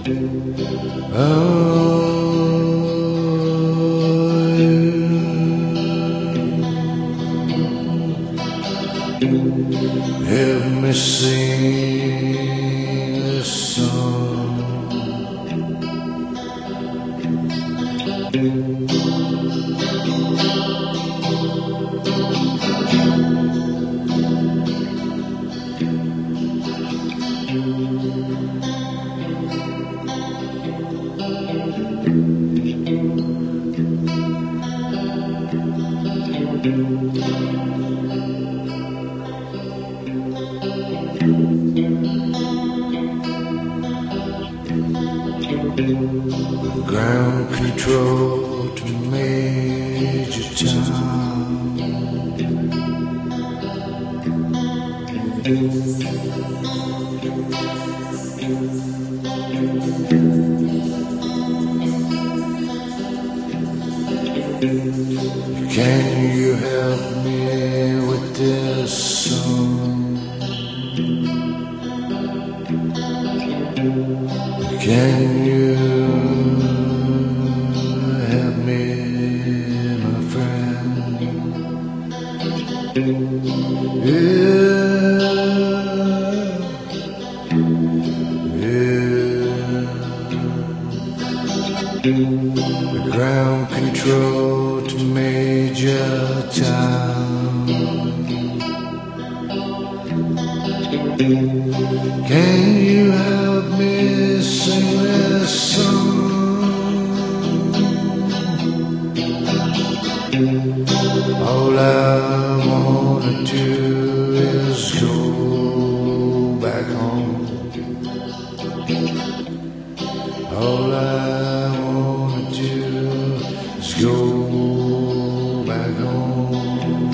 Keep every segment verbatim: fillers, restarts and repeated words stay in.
Help me sing a song. Ground control to Major Tom. Can you help me with this song? Can you help me, my friend? Yeah, yeah. The ground control to Major Tom. Can you help me sing this song? All I wanna do is go back home. All I wanna do is go back home.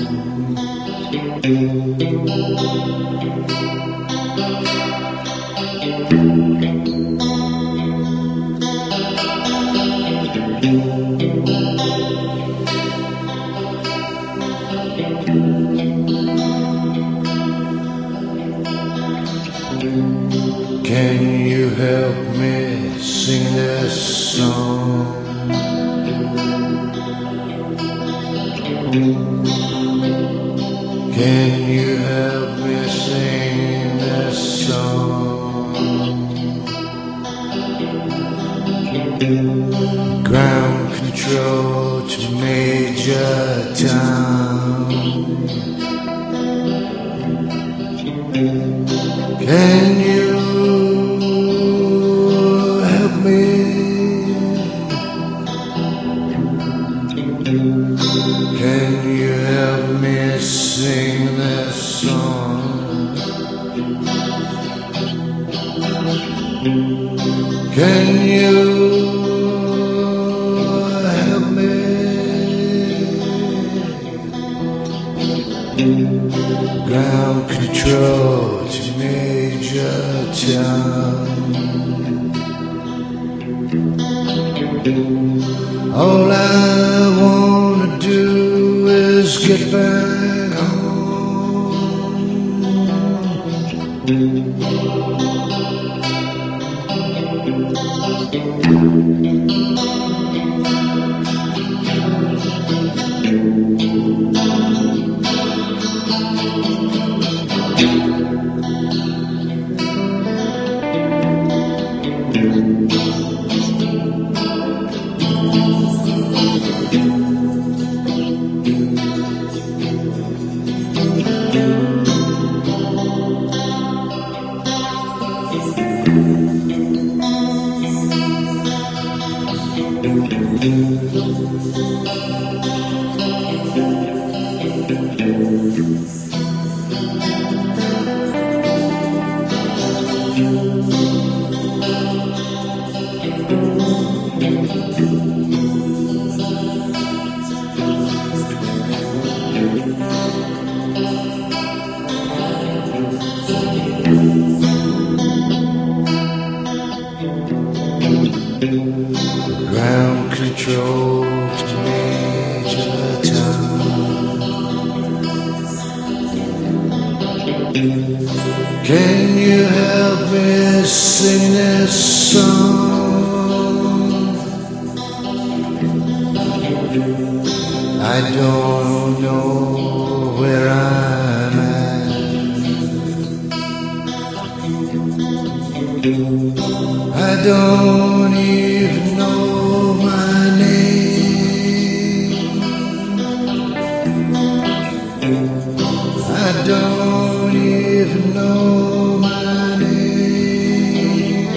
Can you help me sing this song? Can you help me sing this song? Ground control to Major Tom. Can you help me? Can you help me sing this song? Can you help me? Ground control to Major Tom. All I wanna do is get back home. Ground control to Major Tom. Can you help me sing this song? I don't even know my name. I don't even know my name.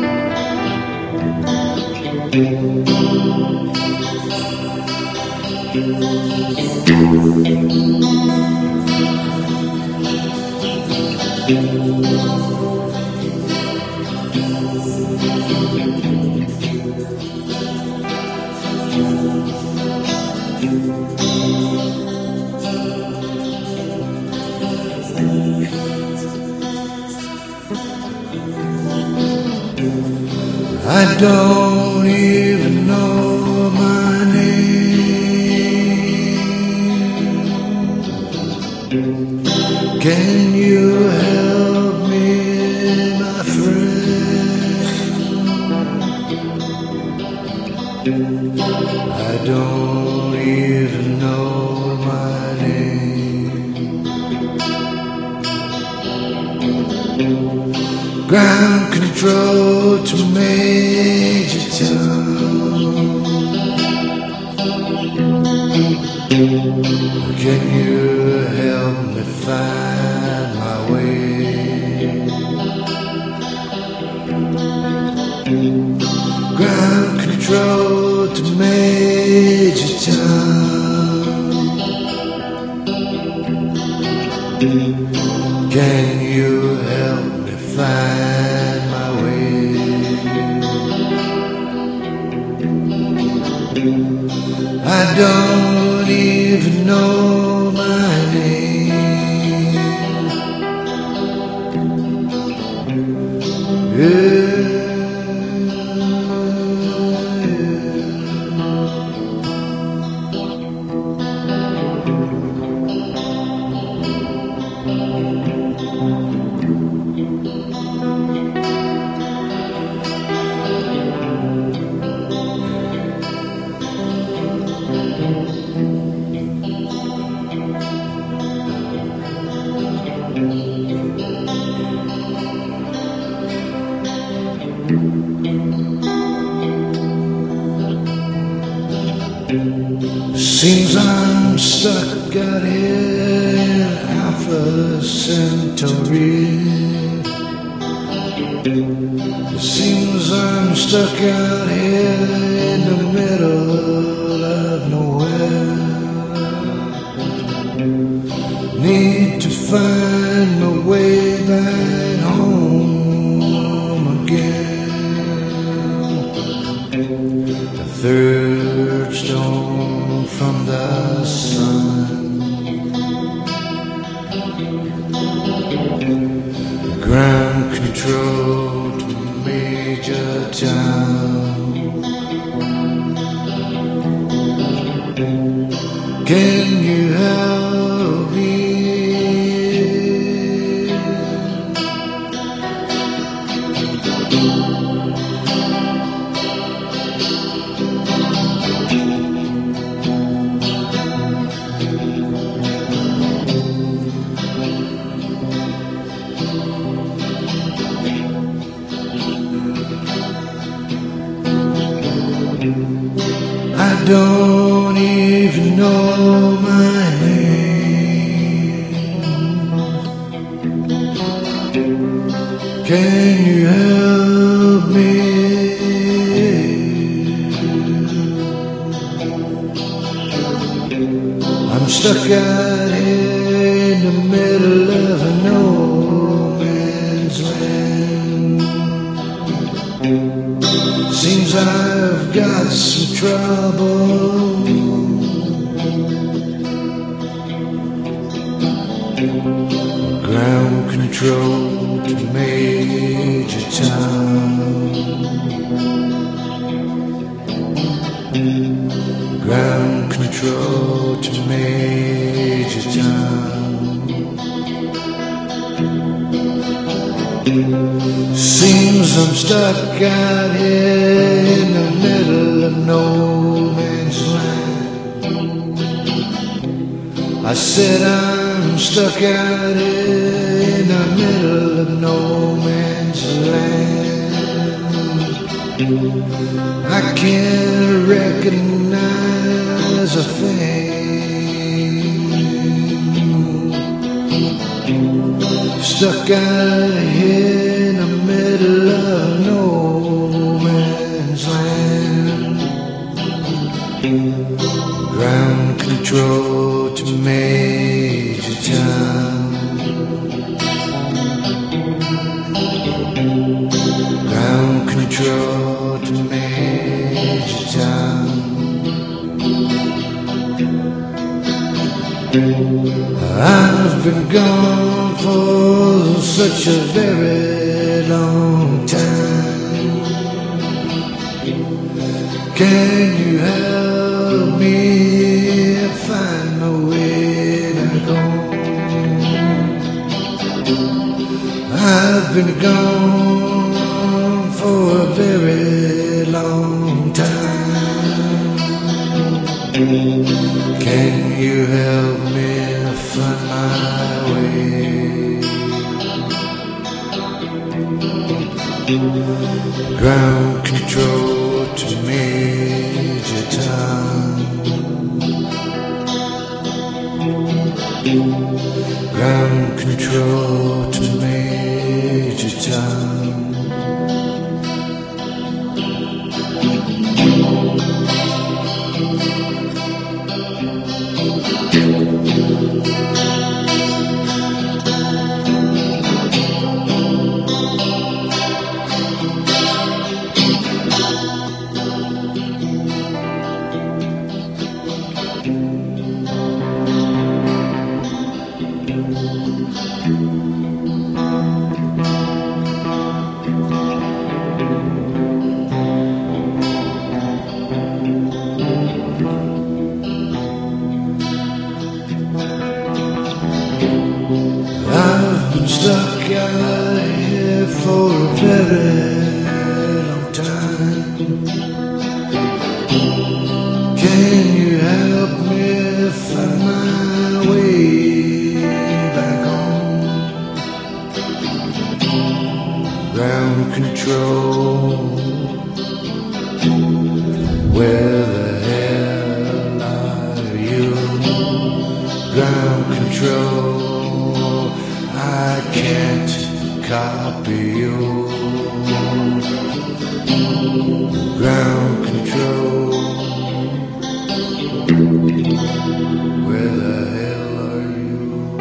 I don't even know my name. Can you help me, my friend? I don't even know my name. Ground control to Major Tom. Can you help me find my way? Ground control to Major Tom. Can you help me find my way? I don't even know my name. Yeah. Seems I'm stuck out here in Alpha Centauri. Seems I'm stuck out here in the middle of nowhere. Need to find my way back home again. The third stone from the sun. Ground control to Major Tom. Can you help me? I don't even know my name. Can you help me? I'm stuck out here in the middle of a no man's land. Seems I've got some trouble. Ground control to Major Tom. Ground control to Major Tom. Seems I'm stuck out here in the middle of no man's land. I said I'm stuck out here in the middle of no man's land. I can't recognize a thing. Stuck out here in the middle of no man's land. Ground control to Major Tom. Ground control to Major Tom. I've been gone for such a very long time. Can you help me find a way back home? I've been gone for a very long time. Can you help me find my way? Ground control to Major Tom. Ground control to Major Tom. I've been stuck out here for a very long time. Can you help me find my way back home? Ground control, where the hell are you? Ground control, I can't copy you. Ground control, where the hell are you?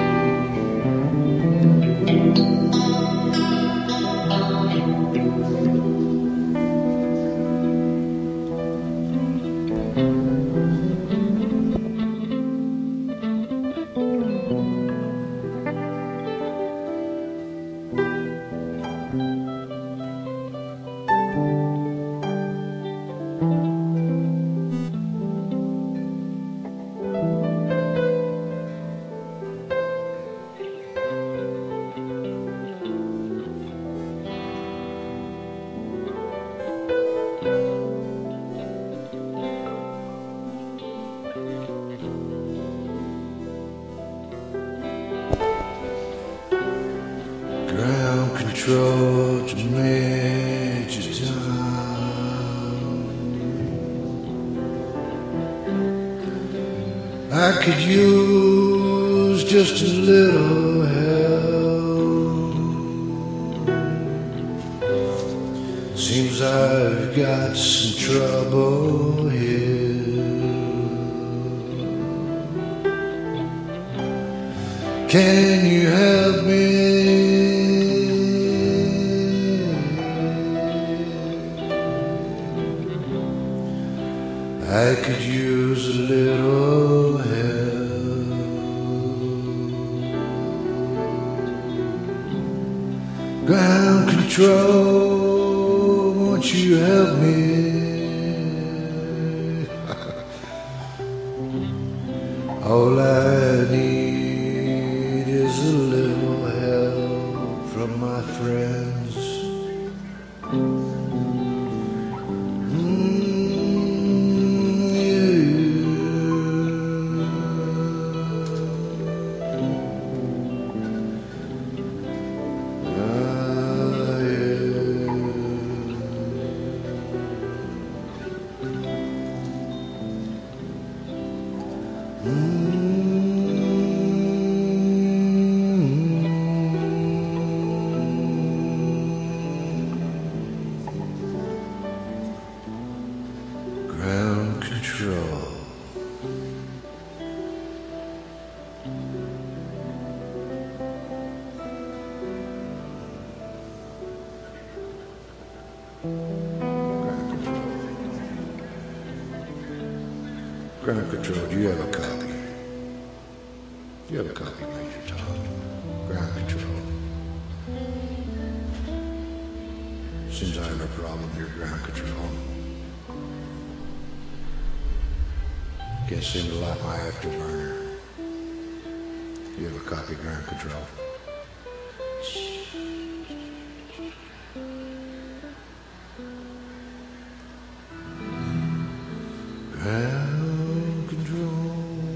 Ground control to Major Tom. I could use just a little help. Seems I've got some trouble here. Can you help me? I could use a little help. Ground control, won't you help me? All I need is a little help from my friends. Ground Control, do you have a copy? Do you have a copy, Major Tom? Ground Control. Seems I have a problem here, Ground Control. Can't seem to light my afterburner. You have a copy, Ground Control? Ground Control.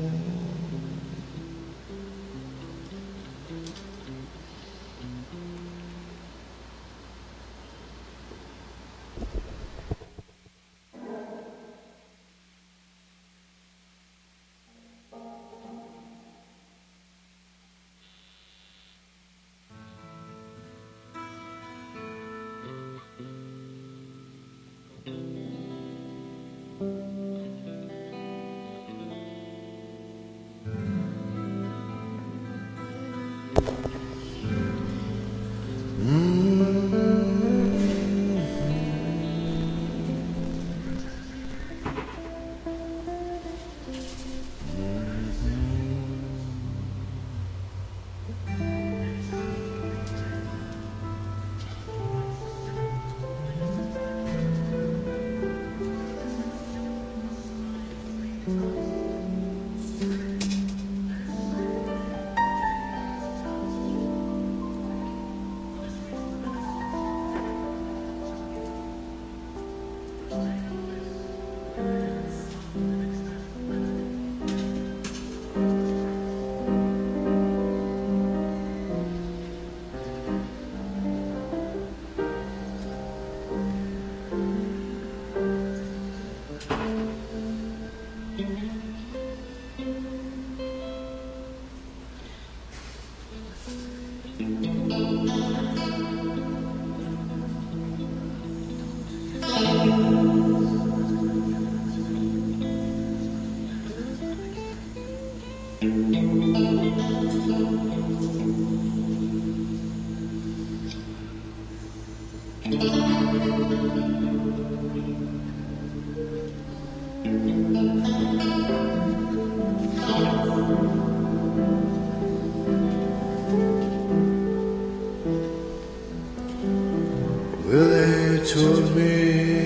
Well, they told me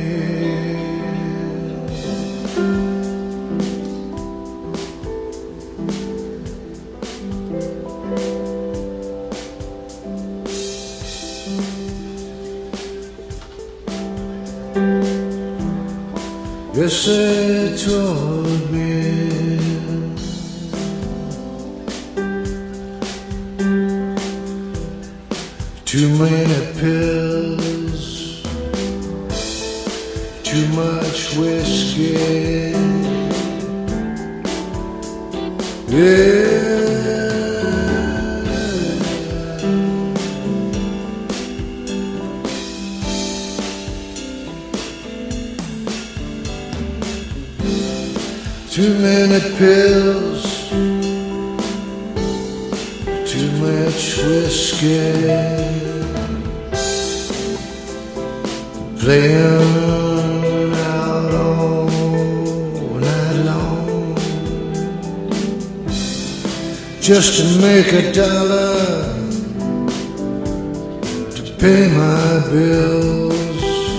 yes, they told me too many pills, too much whiskey, yeah. Too many pills, too much whiskey, playing out all night long, just to make a dollar to pay my bills.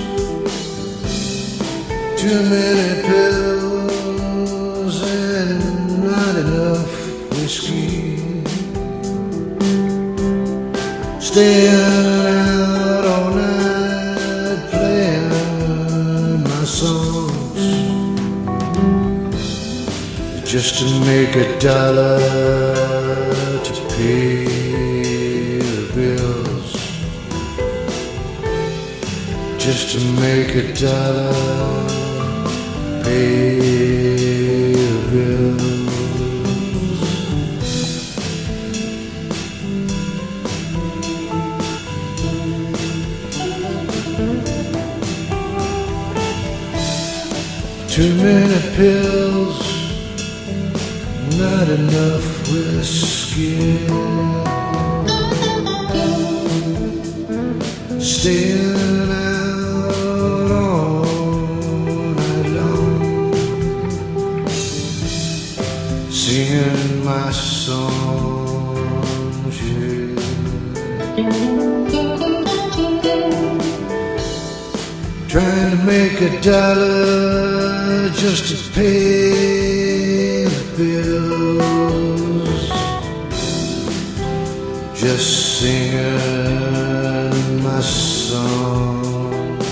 Too many pills, not enough whiskey, staying out all night playing my songs just to make a dollar to pay the bills, just to make a dollar pay the bills. Too many pills, not enough whiskey, staying out trying to make a dollar just to pay the bills, just singing my song,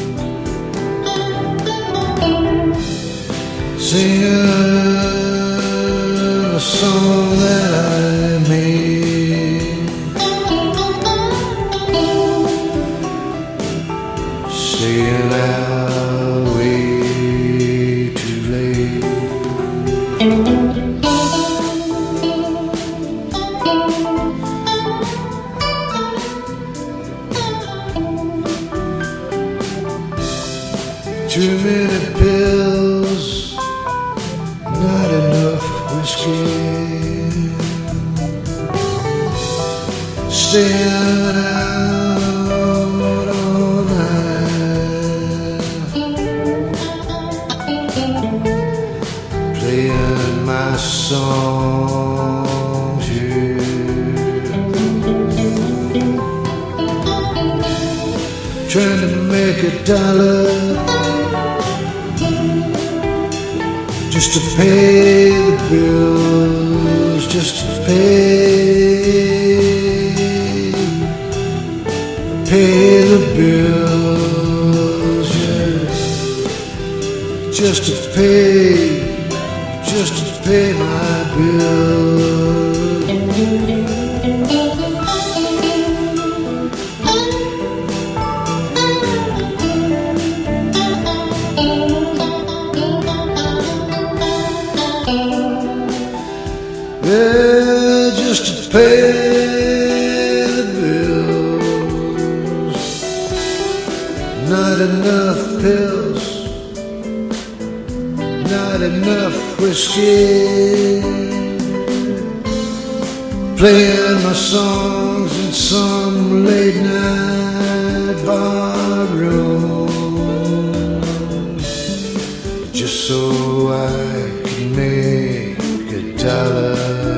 singing a song that I made, staying out way too late. Too many pills, not enough whiskey, staying out all night, playing my songs here, trying to make a dollar just to pay the bills, just to pay, pay the bills, yeah. Just to pay, just to pay my bills. Yeah, just to pay the bills, not enough pills, not enough whiskey, playing my songs in some late night bar room, just so I can make a dollar.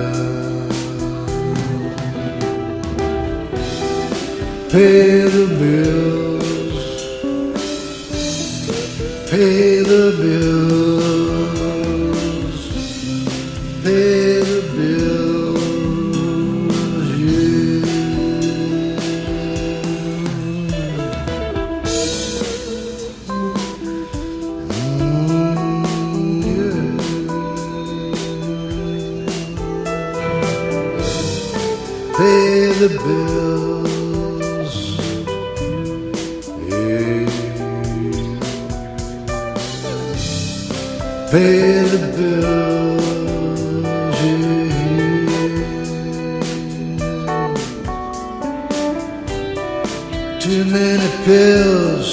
Pay the bills, pay the bills, pay the bills, yeah. Mm, yeah. Pay the bills. Pay the bills, yeah. Too many pills,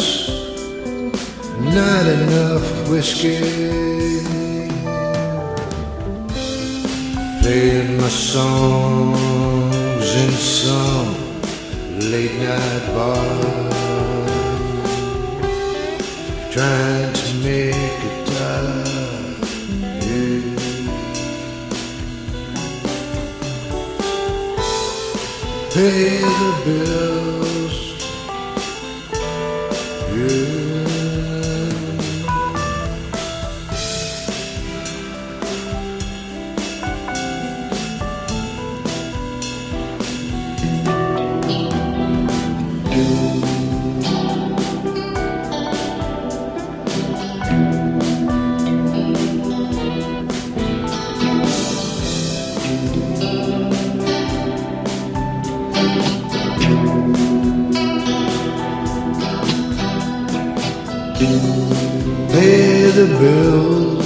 not enough whiskey, playing my songs in some late night bar, trying to make a dollar. Pay the bills, yeah. Pay the bills,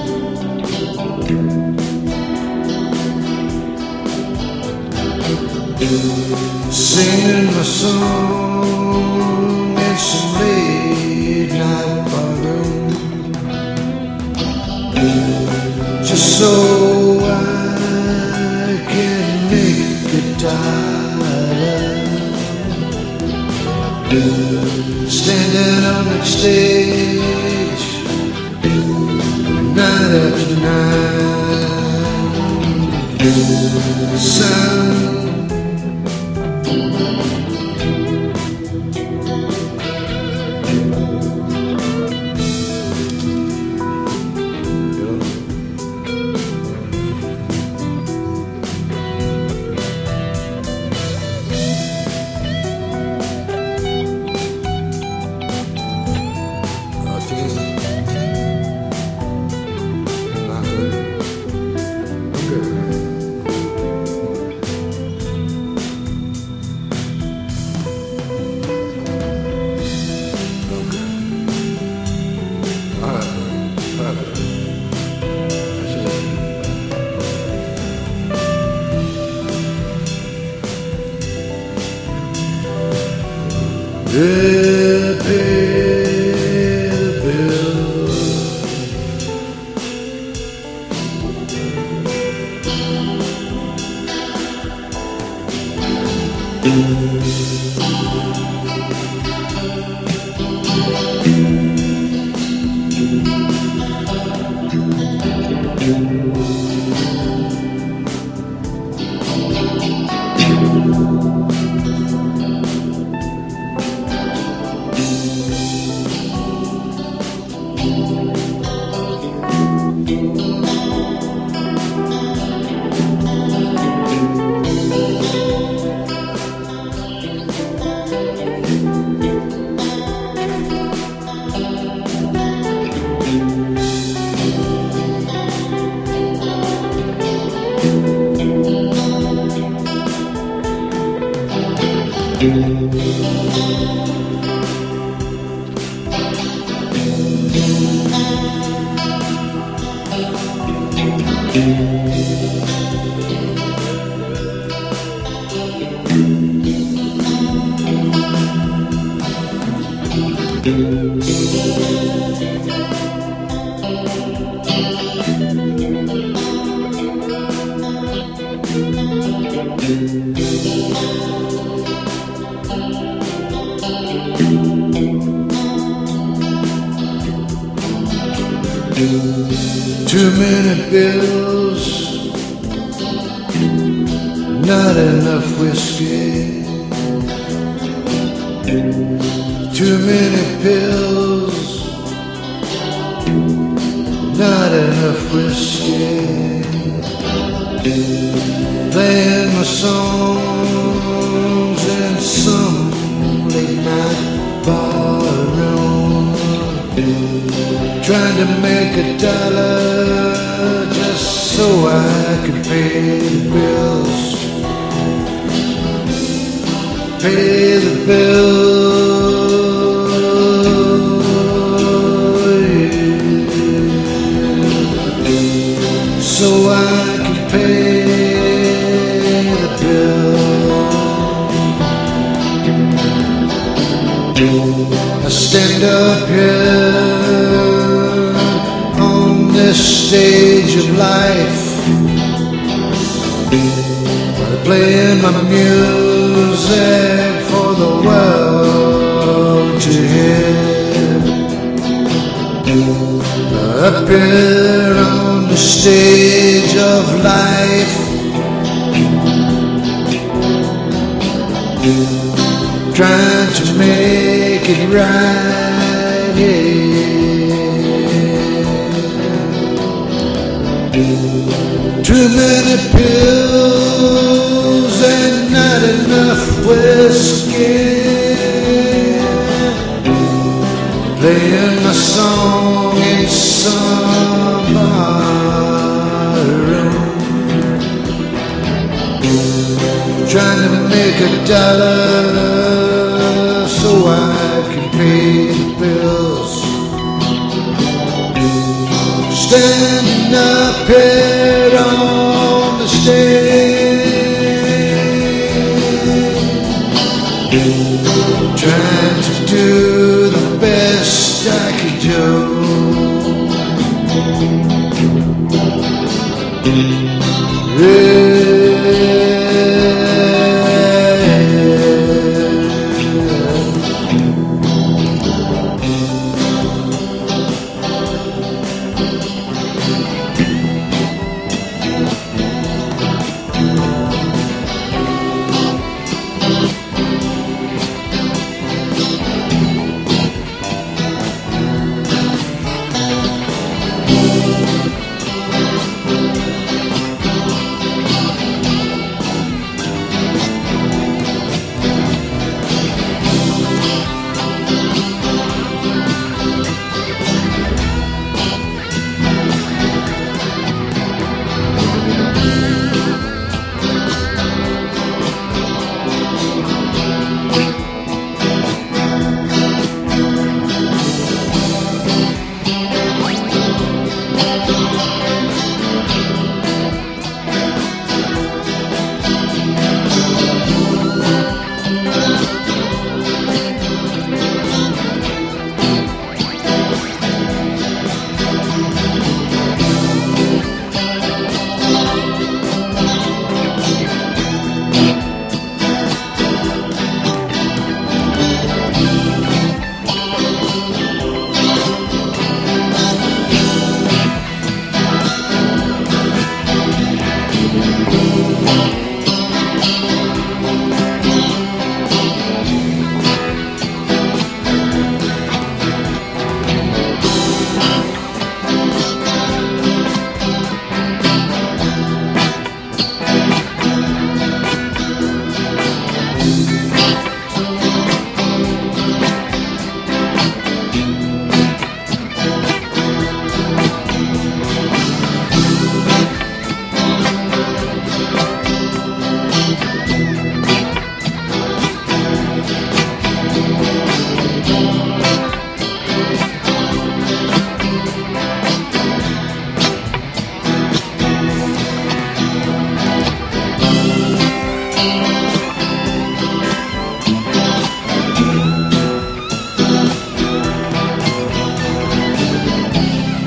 singing my song in some late night barroom, just so I can make a dollar. Standing on the stage, night after night, sun. to pay the bill. Too many bills, not enough whiskey. Too many pills, not enough whiskey. Playing my songs in some late night bar room, trying to make a dollar just so I could pay the bills. Pay the bills, yeah. So I can pay the bill. I stand up here on this stage of life, playing my music for the world to hear. Up here on the stage of life, trying to make it right, yeah. Too many pills and not enough whiskey. Playing my song in some bar room, trying to make a dollar so I can pay the bills. Standing up here on the stage, trying to do the best I could do. Yeah.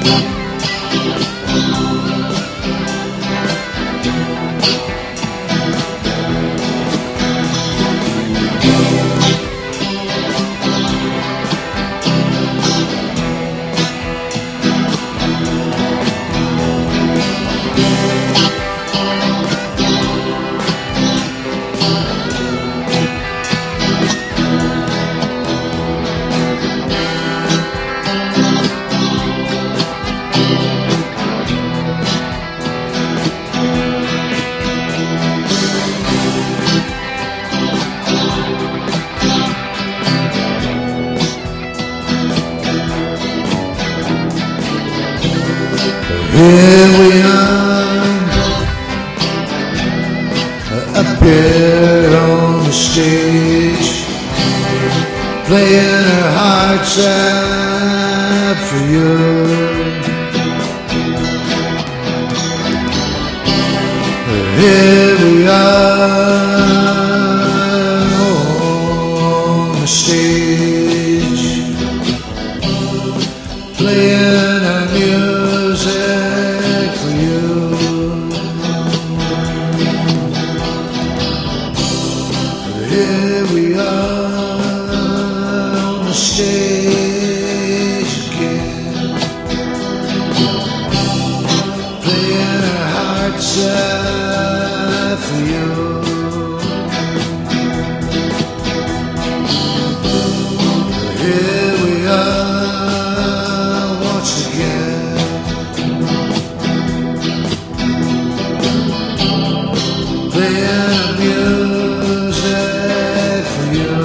Here we are, up here on the stage, playing our hearts out for you. Here we are on the stage, playing our music for you. Here we are on the stage again, playing our hearts out for you. Here we are once again, playing our music for you.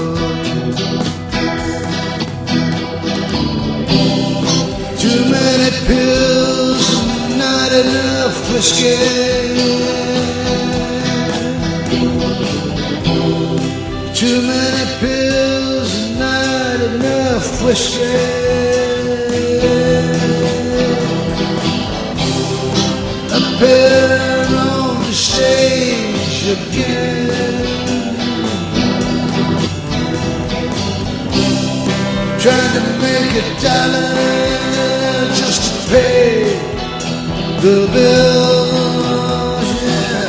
Too many pills, not enough whiskey. Too many pills, not enough whiskey. Up here on the stage again, trying to make a dollar just to pay the bills, yeah.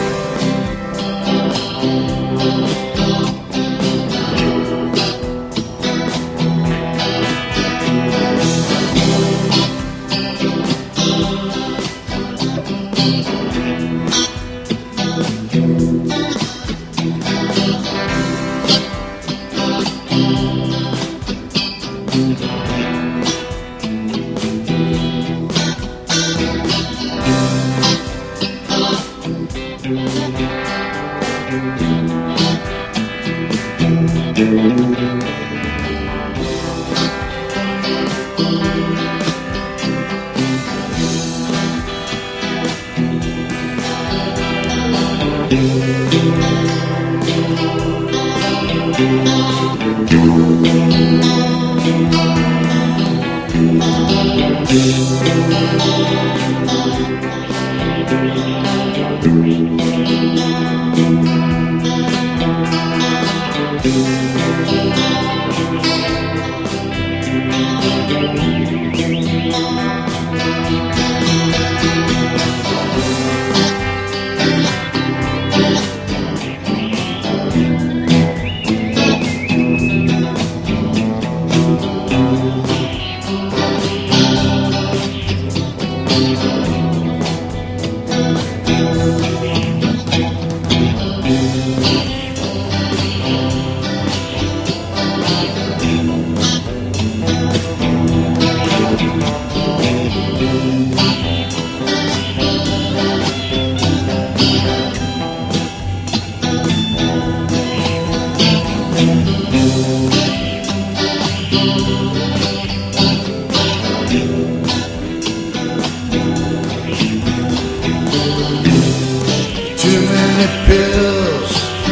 Too many pills,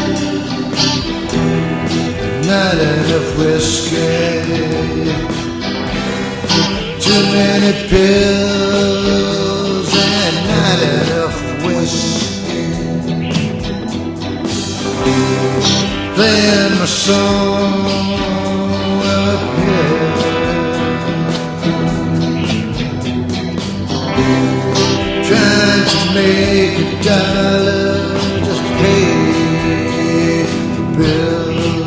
not enough whiskey. Too many pills and not enough whiskey. Playing my song up here, make a dollar just to pay the bill.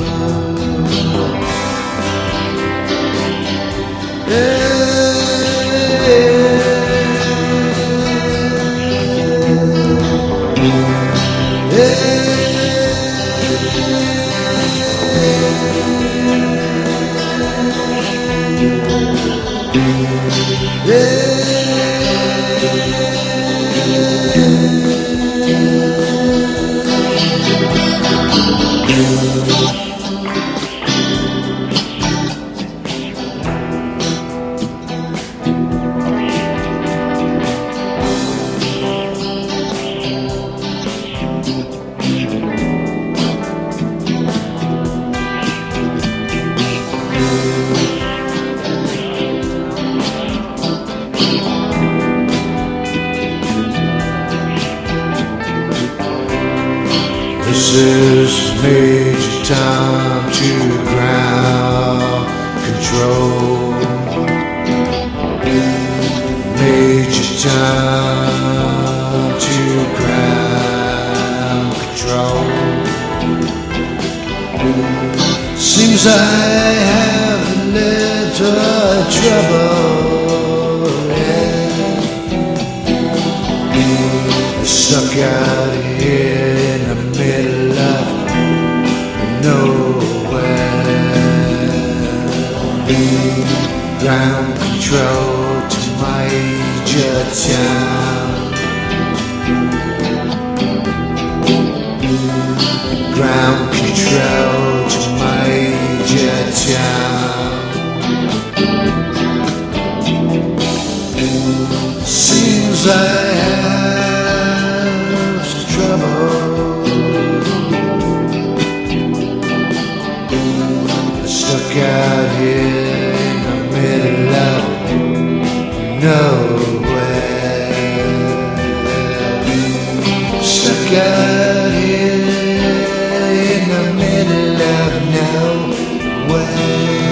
This is Major Tom to ground control. Major Tom to ground control. Seems I have a little trouble, yeah. Stuck out here in the middle of nowhere. Ground control to Major Tom. Ground control to Major Tom. Seems I have some trouble. Stuck out here in the middle of nowhere. Stuck out here in the middle of nowhere.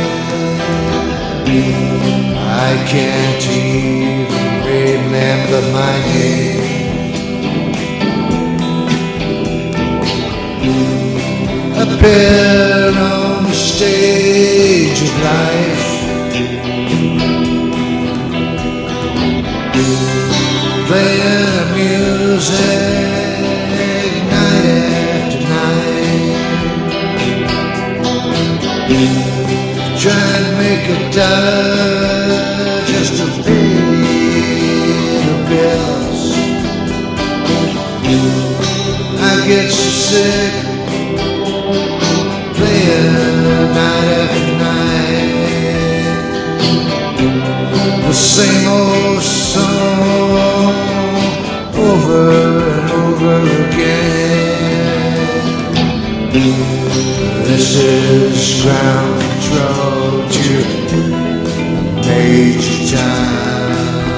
I can't even remember my name. Up here on the stage of life, playing music night after night, trying to make a dollar just to pay the bills. I get so sick playing night after night, the same old song over and over again. This is ground control to Major Tom.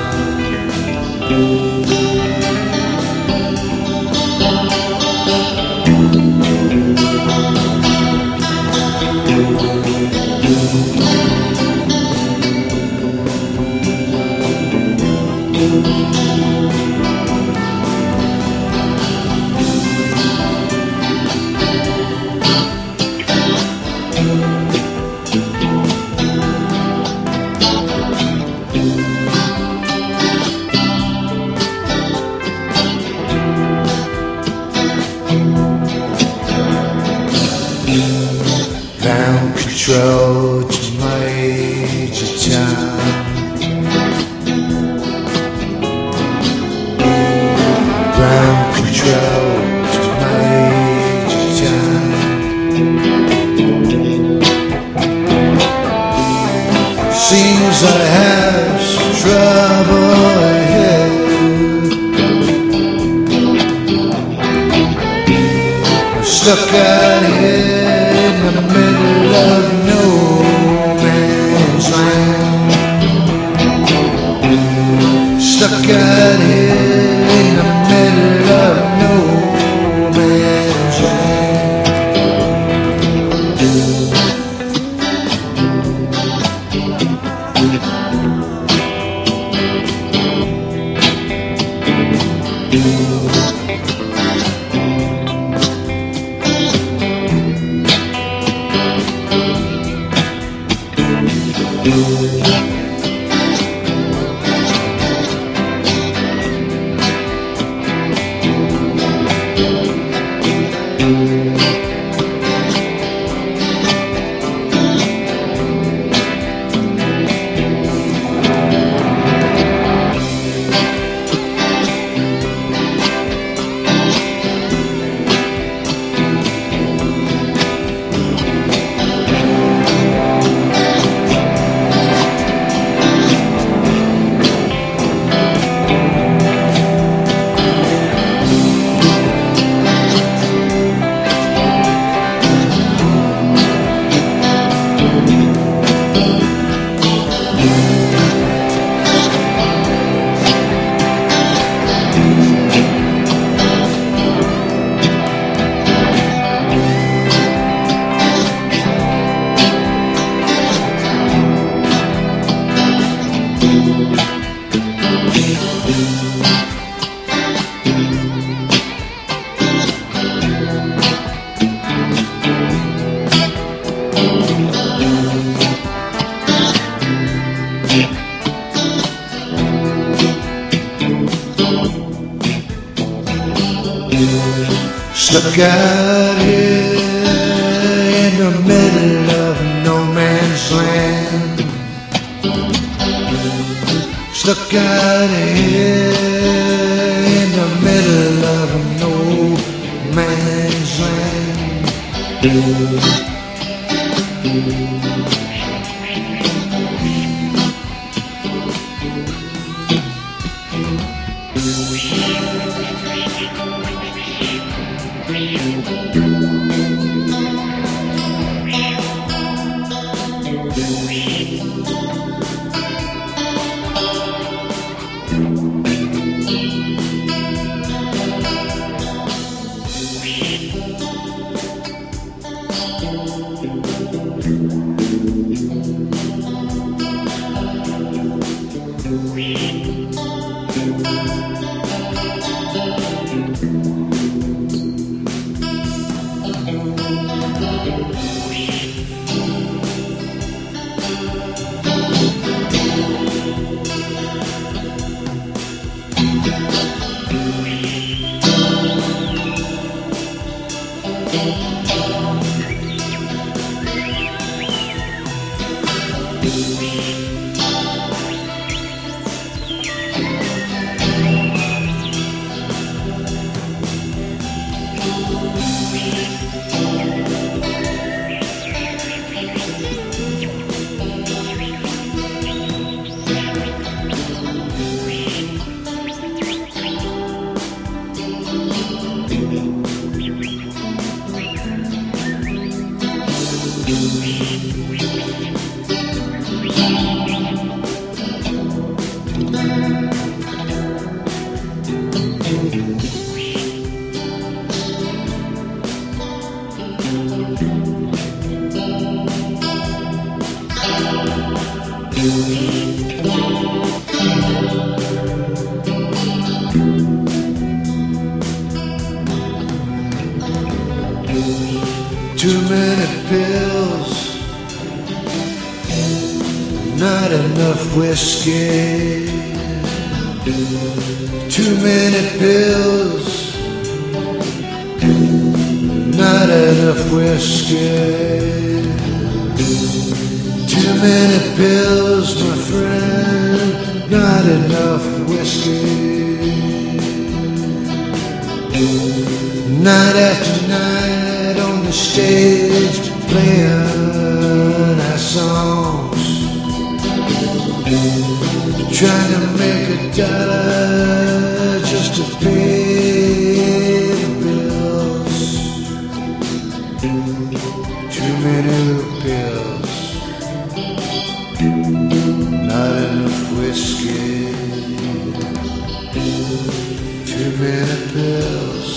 Ground control to Major Tom. Ground control to Major Tom. Seems I have some trouble ahead. I'm stuck out here in the middle of no man's land. Stuck out here in the middle of no man's land. Stuck out here in the middle of no man's land. Stuck out here in the middle of no man's land. Too many pills, not enough whiskey. Too many pills, not enough whiskey. Too many pills, my friend, not enough whiskey. Night after night on the stage, playing our songs, trying to make a dollar just to pay the bills. Too many pills, not enough whiskey. Too many pills,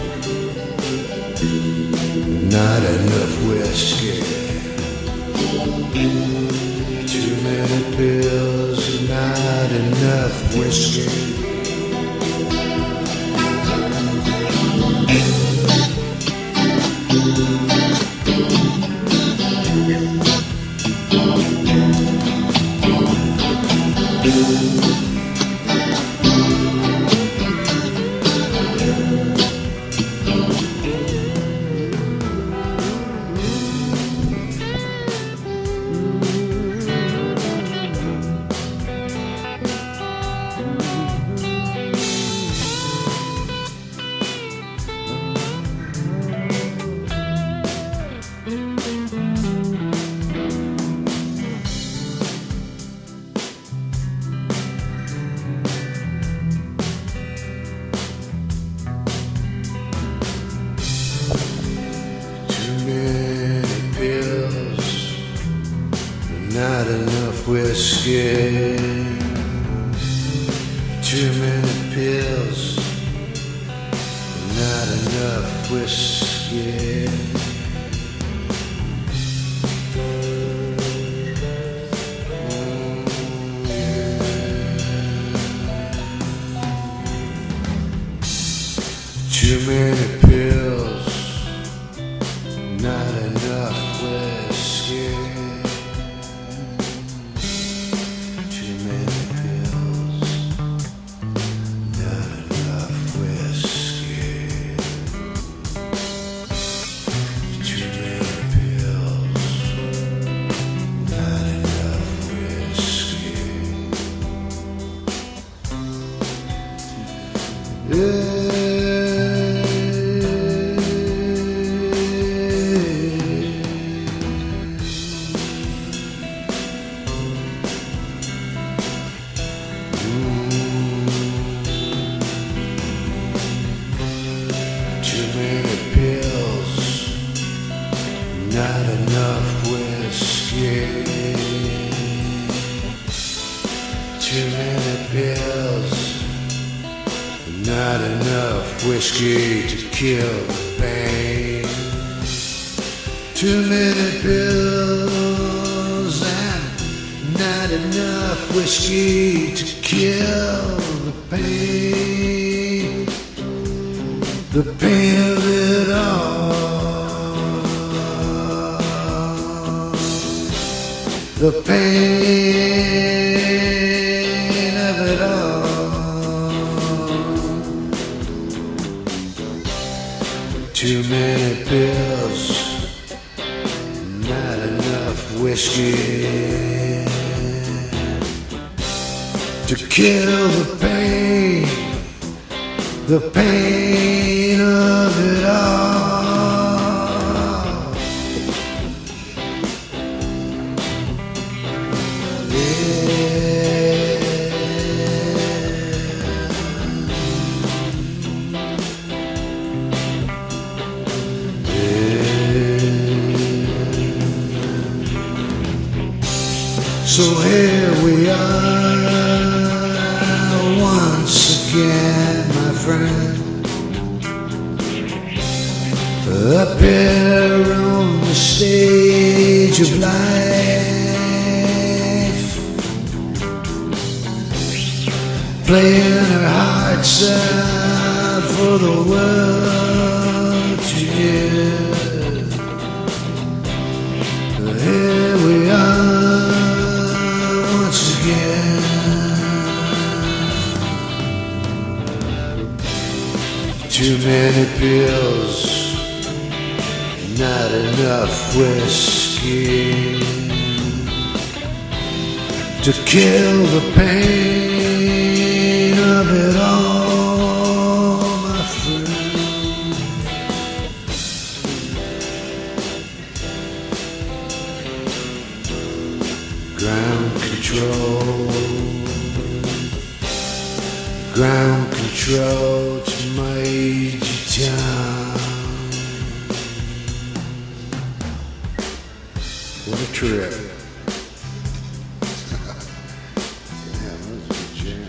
not enough whiskey. Too many pills, not enough whiskey. Not enough whiskey, too many pills. Not enough whiskey. Mm, yeah. Too many pills. Not enough whiskey. Not enough whiskey. Too many pills. Not enough whiskey to kill the pain. Too many pills and not enough whiskey to kill the pain. The pain of it all. The pain of it all. Too many pills, not enough whiskey to kill the pain, the pain of it all. So here we are once again, my friend, up here on the stage of life, playing our hearts out for the world to hear. Here we are once again. Too many pills, not enough whiskey to kill the pain of it all, my friend. Ground control, ground control to Major Tom. What a trip. Yeah, that was a good jam.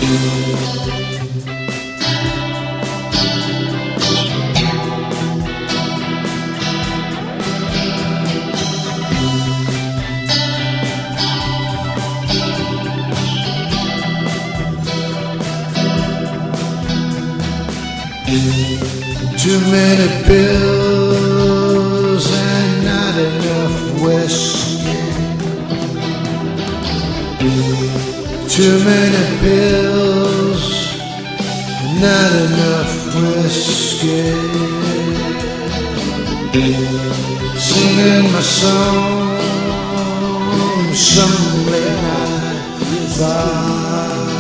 Too many pills and not enough whiskey. Too many pills and not enough whiskey. Singing my song some late night bar.